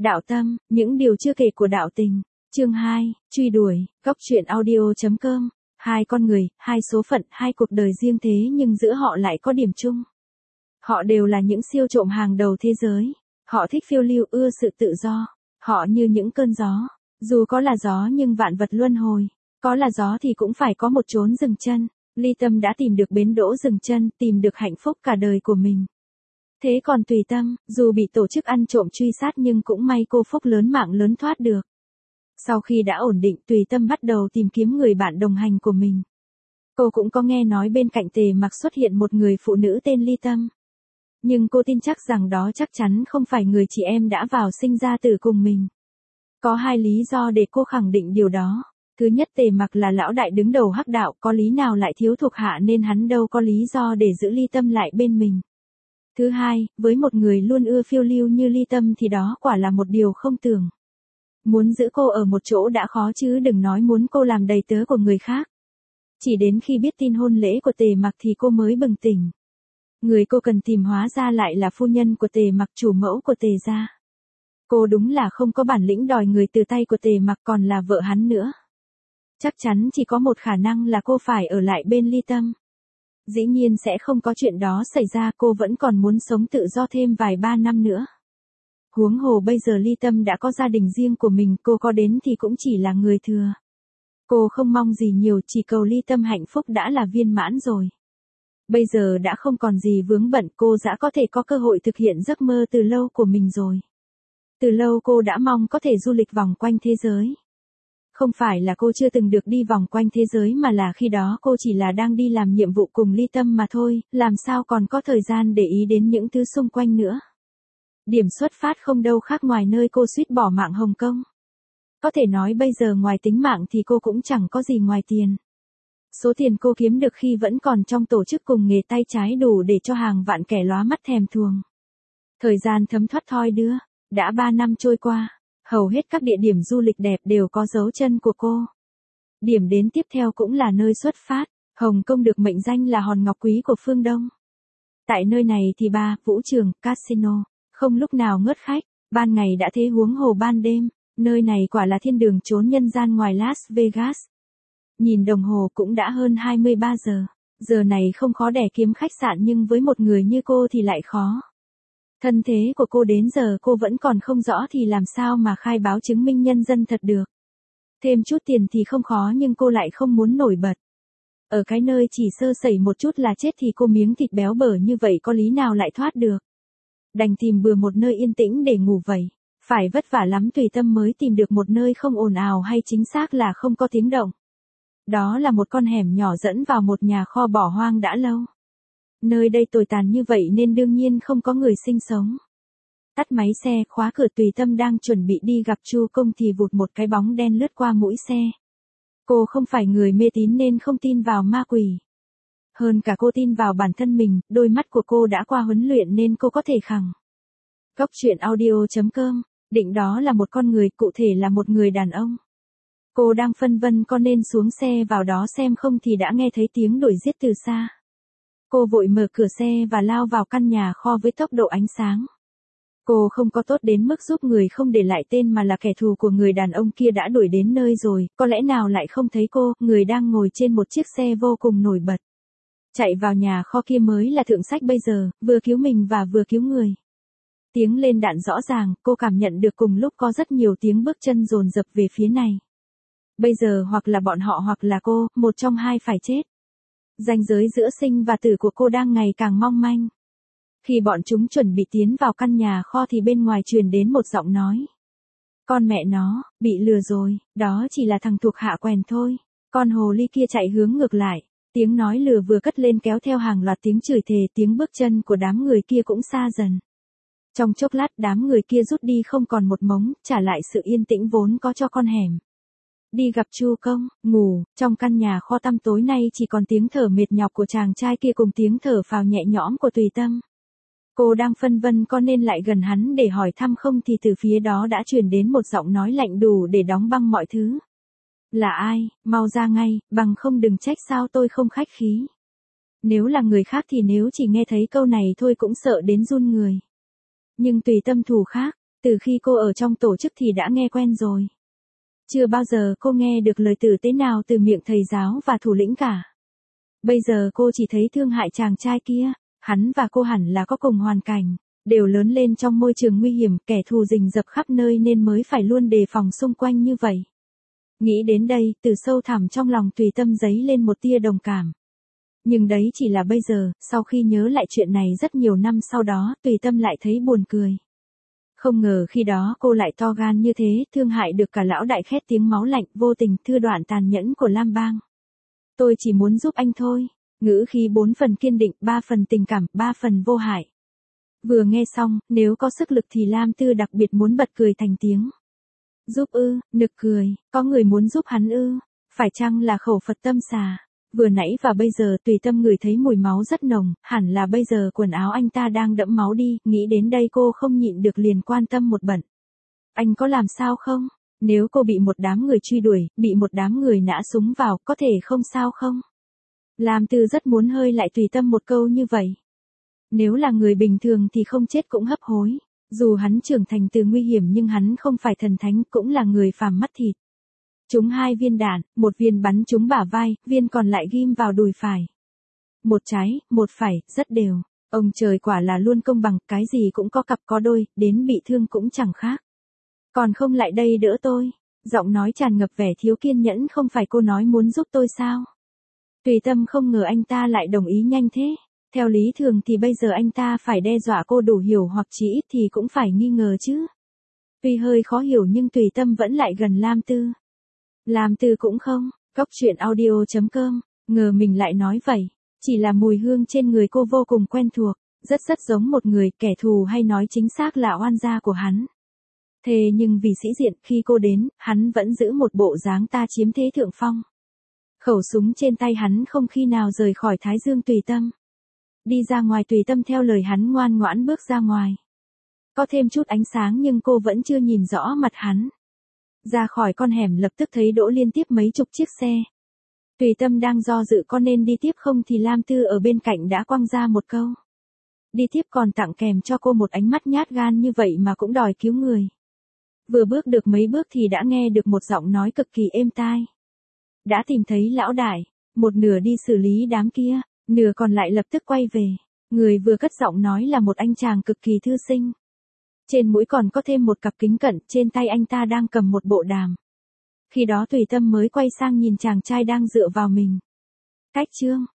Đạo tâm, những điều chưa kể của đạo tình. Chương 2, truy đuổi, góc truyện audio.com. Hai con người, hai số phận, hai cuộc đời riêng thế nhưng giữa họ lại có điểm chung. Họ đều là những siêu trộm hàng đầu thế giới. Họ thích phiêu lưu, ưa sự tự do. Họ như những cơn gió. Dù có là gió nhưng vạn vật luân hồi. Có là gió thì cũng phải có một chốn dừng chân. Ly Tâm đã tìm được bến đỗ dừng chân, tìm được hạnh phúc cả đời của mình. Thế còn Tùy Tâm, dù bị tổ chức ăn trộm truy sát nhưng cũng may cô phúc lớn mạng lớn thoát được. Sau khi đã ổn định, Tùy Tâm bắt đầu tìm kiếm người bạn đồng hành của mình. Cô cũng có nghe nói bên cạnh Tề Mặc xuất hiện một người phụ nữ tên Ly Tâm. Nhưng cô tin chắc rằng đó chắc chắn không phải người chị em đã vào sinh ra tử cùng mình. Có hai lý do để cô khẳng định điều đó. Thứ nhất, Tề Mặc là lão đại đứng đầu hắc đạo, có lý nào lại thiếu thuộc hạ nên hắn đâu có lý do để giữ Ly Tâm lại bên mình. Thứ hai, với một người luôn ưa phiêu lưu như Ly Tâm thì đó quả là một điều không tưởng. Muốn giữ cô ở một chỗ đã khó chứ đừng nói muốn cô làm đầy tớ của người khác. Chỉ đến khi biết tin hôn lễ của Tề Mặc thì cô mới bừng tỉnh. Người cô cần tìm hóa ra lại là phu nhân của Tề Mặc, chủ mẫu của Tề gia. Cô đúng là không có bản lĩnh đòi người từ tay của Tề Mặc, còn là vợ hắn nữa. Chắc chắn chỉ có một khả năng là cô phải ở lại bên Ly Tâm. Dĩ nhiên sẽ không có chuyện đó xảy ra, cô vẫn còn muốn sống tự do thêm vài ba năm nữa. Huống hồ bây giờ Ly Tâm đã có gia đình riêng của mình, cô có đến thì cũng chỉ là người thừa. Cô không mong gì nhiều, chỉ cầu Ly Tâm hạnh phúc đã là viên mãn rồi. Bây giờ đã không còn gì vướng bận, cô đã có thể có cơ hội thực hiện giấc mơ từ lâu của mình rồi. Từ lâu cô đã mong có thể du lịch vòng quanh thế giới. Không phải là cô chưa từng được đi vòng quanh thế giới mà là khi đó cô chỉ là đang đi làm nhiệm vụ cùng Ly Tâm mà thôi, làm sao còn có thời gian để ý đến những thứ xung quanh nữa. Điểm xuất phát không đâu khác ngoài nơi cô suýt bỏ mạng Hồng Kông. Có thể nói bây giờ ngoài tính mạng thì cô cũng chẳng có gì ngoài tiền. Số tiền cô kiếm được khi vẫn còn trong tổ chức cùng nghề tay trái đủ để cho hàng vạn kẻ lóa mắt thèm thuồng. Thời gian thấm thoát thoi đưa, đã 3 năm trôi qua. Hầu hết các địa điểm du lịch đẹp đều có dấu chân của cô. Điểm đến tiếp theo cũng là nơi xuất phát, Hồng Kông được mệnh danh là hòn ngọc quý của phương Đông. Tại nơi này thì bar, vũ trường, casino, không lúc nào ngớt khách, ban ngày đã thế huống hồ ban đêm, nơi này quả là thiên đường chốn nhân gian ngoài Las Vegas. Nhìn đồng hồ cũng đã hơn 23 giờ, giờ này không khó để kiếm khách sạn nhưng với một người như cô thì lại khó. Thân thế của cô đến giờ cô vẫn còn không rõ thì làm sao mà khai báo chứng minh nhân dân thật được. Thêm chút tiền thì không khó nhưng cô lại không muốn nổi bật. Ở cái nơi chỉ sơ sẩy một chút là chết thì cô miếng thịt béo bở như vậy có lý nào lại thoát được. Đành tìm bừa một nơi yên tĩnh để ngủ vậy. Phải vất vả lắm Tùy Tâm mới tìm được một nơi không ồn ào hay chính xác là không có tiếng động. Đó là một con hẻm nhỏ dẫn vào một nhà kho bỏ hoang đã lâu. Nơi đây tồi tàn như vậy nên đương nhiên không có người sinh sống. Tắt máy xe, khóa cửa, Tùy Tâm đang chuẩn bị đi gặp Chu Công thì vụt một cái bóng đen lướt qua mũi xe. Cô không phải người mê tín nên không tin vào ma quỷ. Hơn cả cô tin vào bản thân mình, đôi mắt của cô đã qua huấn luyện nên cô có thể khẳng. Góc truyện audio.com, định đó là một con người, cụ thể là một người đàn ông. Cô đang phân vân có nên xuống xe vào đó xem không thì đã nghe thấy tiếng đuổi giết từ xa. Cô vội mở cửa xe và lao vào căn nhà kho với tốc độ ánh sáng. Cô không có tốt đến mức giúp người không để lại tên mà là kẻ thù của người đàn ông kia đã đuổi đến nơi rồi, có lẽ nào lại không thấy cô, người đang ngồi trên một chiếc xe vô cùng nổi bật. Chạy vào nhà kho kia mới là thượng sách bây giờ, vừa cứu mình và vừa cứu người. Tiếng lên đạn rõ ràng, cô cảm nhận được cùng lúc có rất nhiều tiếng bước chân dồn dập về phía này. Bây giờ hoặc là bọn họ hoặc là cô, một trong hai phải chết. Ranh giới giữa sinh và tử của cô đang ngày càng mong manh. Khi bọn chúng chuẩn bị tiến vào căn nhà kho thì bên ngoài truyền đến một giọng nói. Con mẹ nó, bị lừa rồi, đó chỉ là thằng thuộc hạ quèn thôi. Con hồ ly kia chạy hướng ngược lại. Tiếng nói lừa vừa cất lên kéo theo hàng loạt tiếng chửi thề, tiếng bước chân của đám người kia cũng xa dần. Trong chốc lát đám người kia rút đi không còn một mống, trả lại sự yên tĩnh vốn có cho con hẻm. Đi gặp Chu Công, ngủ, trong căn nhà kho tăm tối nay chỉ còn tiếng thở mệt nhọc của chàng trai kia cùng tiếng thở phào nhẹ nhõm của Tùy Tâm. Cô đang phân vân có nên lại gần hắn để hỏi thăm không thì từ phía đó đã truyền đến một giọng nói lạnh đủ để đóng băng mọi thứ. Là ai, mau ra ngay, bằng không đừng trách sao tôi không khách khí. Nếu là người khác thì nếu chỉ nghe thấy câu này thôi cũng sợ đến run người. Nhưng Tùy Tâm thủ khác, Từ khi cô ở trong tổ chức thì đã nghe quen rồi. Chưa bao giờ cô nghe được lời tử tế nào từ miệng thầy giáo và thủ lĩnh cả. Bây giờ cô chỉ thấy thương hại chàng trai kia, hắn và cô hẳn là có cùng hoàn cảnh, đều lớn lên trong môi trường nguy hiểm, kẻ thù rình rập khắp nơi nên mới phải luôn đề phòng xung quanh như vậy. Nghĩ đến đây, từ sâu thẳm trong lòng Tùy Tâm dấy lên một tia đồng cảm. Nhưng đấy chỉ là bây giờ, sau khi nhớ lại chuyện này rất nhiều năm sau đó, Tùy Tâm lại thấy buồn cười. Không ngờ khi đó cô lại to gan như thế, thương hại được cả lão đại khét tiếng máu lạnh, vô tình thưa đoạn tàn nhẫn của Lam Bang. Tôi chỉ muốn giúp anh thôi. Ngữ khí 4 phần kiên định, 3 phần tình cảm, 3 phần vô hại. Vừa nghe xong, nếu có sức lực thì Lam Tư đặc biệt muốn bật cười thành tiếng. Giúp ư, nực cười, có người muốn giúp hắn ư, phải chăng là khẩu Phật tâm xà. Vừa nãy và bây giờ Tùy Tâm ngửi thấy mùi máu rất nồng, hẳn là bây giờ quần áo anh ta đang đẫm máu đi, nghĩ đến đây cô không nhịn được liền quan tâm một bận. Anh có làm sao không? Nếu cô bị một đám người truy đuổi, bị một đám người nã súng vào, có thể không sao không? Lam Tư rất muốn hơi lại Tùy Tâm một câu như vậy. Nếu là người bình thường thì không chết cũng hấp hối. Dù hắn trưởng thành từ nguy hiểm nhưng hắn không phải thần thánh, cũng là người phàm mắt thịt. Trúng 2 viên đạn, một viên bắn trúng bả vai, viên còn lại ghim vào đùi phải. Một trái, một phải, rất đều. Ông trời quả là luôn công bằng, cái gì cũng có cặp có đôi, đến bị thương cũng chẳng khác. Còn không lại đây đỡ tôi. Giọng nói tràn ngập vẻ thiếu kiên nhẫn, không phải cô nói muốn giúp tôi sao? Tùy Tâm không ngờ anh ta lại đồng ý nhanh thế. Theo lý thường thì bây giờ anh ta phải đe dọa cô đủ hiểu hoặc chỉ ít thì cũng phải nghi ngờ chứ. Tuy hơi khó hiểu nhưng Tùy Tâm vẫn lại gần Lam Tư. Lam Tư cũng không, Cóc Truyện Audio.com, ngờ mình lại nói vậy. Chỉ là mùi hương trên người cô vô cùng quen thuộc, rất giống một người kẻ thù hay nói chính xác là oan gia của hắn. Thế nhưng vì sĩ diện khi cô đến, hắn vẫn giữ một bộ dáng ta chiếm thế thượng phong. Khẩu súng trên tay hắn không khi nào rời khỏi thái dương Tùy Tâm. Đi ra ngoài Tùy Tâm theo lời hắn ngoan ngoãn bước ra ngoài. Có thêm chút ánh sáng nhưng cô vẫn chưa nhìn rõ mặt hắn. Ra khỏi con hẻm lập tức thấy đỗ liên tiếp mấy chục chiếc xe. Tùy Tâm đang do dự có nên đi tiếp không thì Lam Tư ở bên cạnh đã quăng ra một câu. Đi tiếp còn tặng kèm cho cô một ánh mắt nhát gan như vậy mà cũng đòi cứu người. Vừa bước được mấy bước thì đã nghe được một giọng nói cực kỳ êm tai. Đã tìm thấy lão đại, một nửa đi xử lý đám kia, nửa còn lại lập tức quay về. Người vừa cất giọng nói là một anh chàng cực kỳ thư sinh. Trên mũi còn có thêm một cặp kính cận, trên tay anh ta đang cầm một bộ đàm. Khi đó Tùy Tâm mới quay sang nhìn chàng trai đang dựa vào mình. Cách Trương,